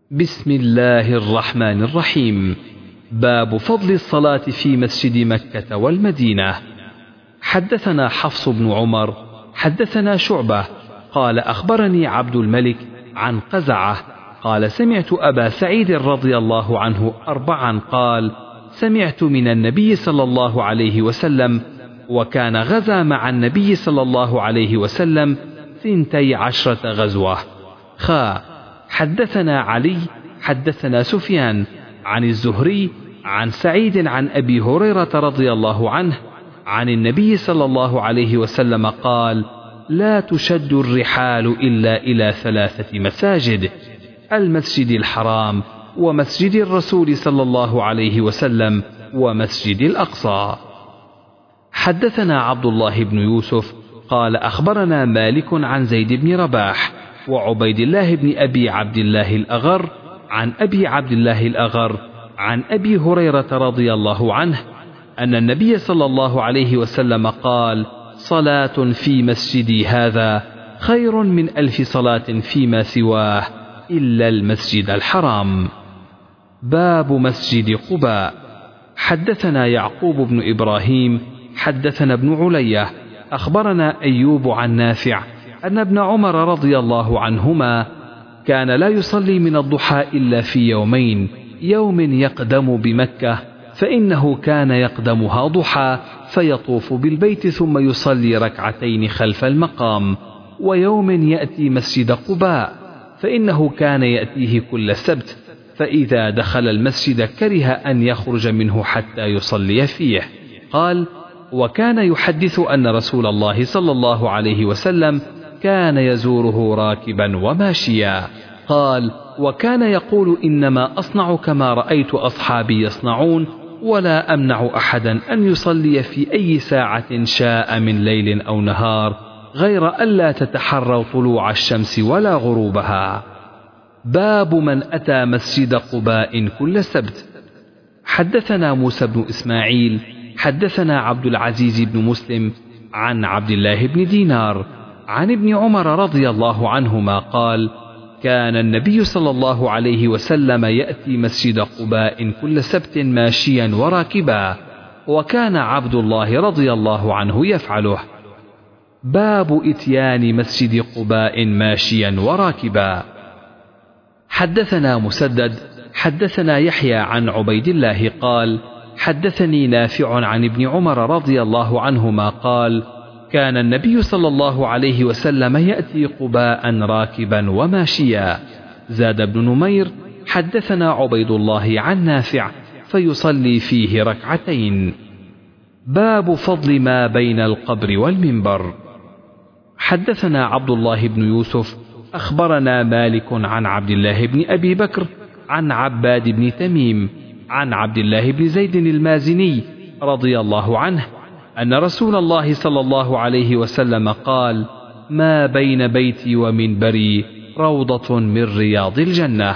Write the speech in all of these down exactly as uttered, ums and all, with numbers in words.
بسم الله الرحمن الرحيم. باب فضل الصلاة في مسجد مكة والمدينة. حدثنا حفص بن عمر حدثنا شعبة قال أخبرني عبد الملك عن قزعة قال سمعت أبا سعيد رضي الله عنه أربعا قال سمعت من النبي صلى الله عليه وسلم وكان غزا مع النبي صلى الله عليه وسلم ثنتي عشرة غزوة. خا حدثنا علي حدثنا سفيان عن الزهري عن سعيد عن أبي هريرة رضي الله عنه عن النبي صلى الله عليه وسلم قال لا تشد الرحال إلا إلى ثلاثة مساجد: المسجد الحرام ومسجد الرسول صلى الله عليه وسلم ومسجد الأقصى. حدثنا عبد الله بن يوسف قال أخبرنا مالك عن زيد بن رباح وعبيد الله بن أبي عبد الله الأغر عن أبي عبد الله الأغر عن أبي هريرة رضي الله عنه أن النبي صلى الله عليه وسلم قال صلاة في مسجدي هذا خير من ألف صلاة فيما سواه إلا المسجد الحرام. باب مسجد قباء. حدثنا يعقوب بن إبراهيم حدثنا ابن علية أخبرنا أيوب عن نافع أن ابن عمر رضي الله عنهما كان لا يصلي من الضحى إلا في يومين: يوم يقدم بمكة فإنه كان يقدمها ضحى فيطوف بالبيت ثم يصلي ركعتين خلف المقام، ويوم يأتي مسجد قباء فإنه كان يأتيه كل سبت، فإذا دخل المسجد كره أن يخرج منه حتى يصلي فيه. قال: وكان يحدث أن رسول الله صلى الله عليه وسلم كان يزوره راكبا وماشيا. قال: وكان يقول إنما أصنع كما رأيت أصحابي يصنعون، ولا أمنع أحدا أن يصلي في أي ساعة شاء من ليل أو نهار غير ألا تتحروا طلوع الشمس ولا غروبها. باب من أتى مسجد قباء كل سبت. حدثنا موسى بن إسماعيل حدثنا عبد العزيز بن مسلم عن عبد الله بن دينار عن ابن عمر رضي الله عنهما قال: كان النبي صلى الله عليه وسلم يأتي مسجد قباء كل سبت ماشيا وراكبا، وكان عبد الله رضي الله عنه يفعله. باب إتيان مسجد قباء ماشيا وراكبا. حدثنا مسدد حدثنا يحيى عن عبيد الله قال: حدثني نافع عن ابن عمر رضي الله عنهما قال: كان النبي صلى الله عليه وسلم يأتي قباء راكبا وماشيا. زاد ابن نمير: حدثنا عبيد الله عن نافع فيصلي فيه ركعتين. باب فضل ما بين القبر والمنبر. حدثنا عبد الله بن يوسف أخبرنا مالك عن عبد الله بن أبي بكر عن عباد بن تميم عن عبد الله بن زيد المازني رضي الله عنه أن رسول الله صلى الله عليه وسلم قال: ما بين بيتي ومنبري روضة من رياض الجنة.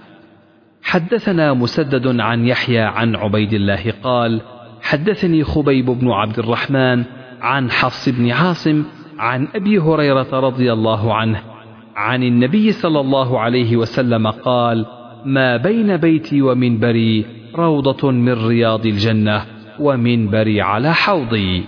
حدثنا مسدد عن يحيى عن عبيد الله قال: حدثني خبيب بن عبد الرحمن عن حفص بن عاصم عن أبي هريرة رضي الله عنه عن النبي صلى الله عليه وسلم قال: ما بين بيتي ومنبري روضة من رياض الجنة ومنبري على حوضي.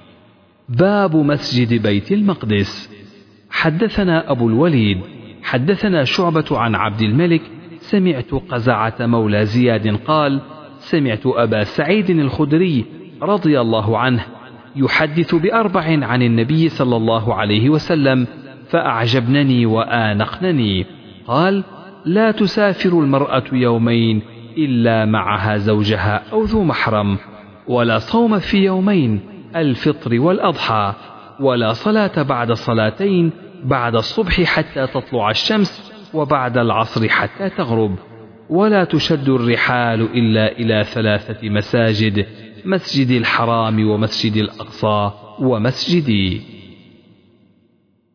باب مسجد بيت المقدس. حدثنا أبو الوليد حدثنا شعبة عن عبد الملك سمعت قزعة مولى زياد قال: سمعت أبا سعيد الخدري رضي الله عنه يحدث بأربع عن النبي صلى الله عليه وسلم فأعجبنني وآنقنني. قال: لا تسافر المرأة يومين إلا معها زوجها أو ذو محرم، ولا صوم في يومين: الفطر والأضحى، ولا صلاة بعد صلاتين: بعد الصبح حتى تطلع الشمس، وبعد العصر حتى تغرب، ولا تشد الرحال إلا إلى ثلاثة مساجد: مسجد الحرام ومسجد الأقصى ومسجدي.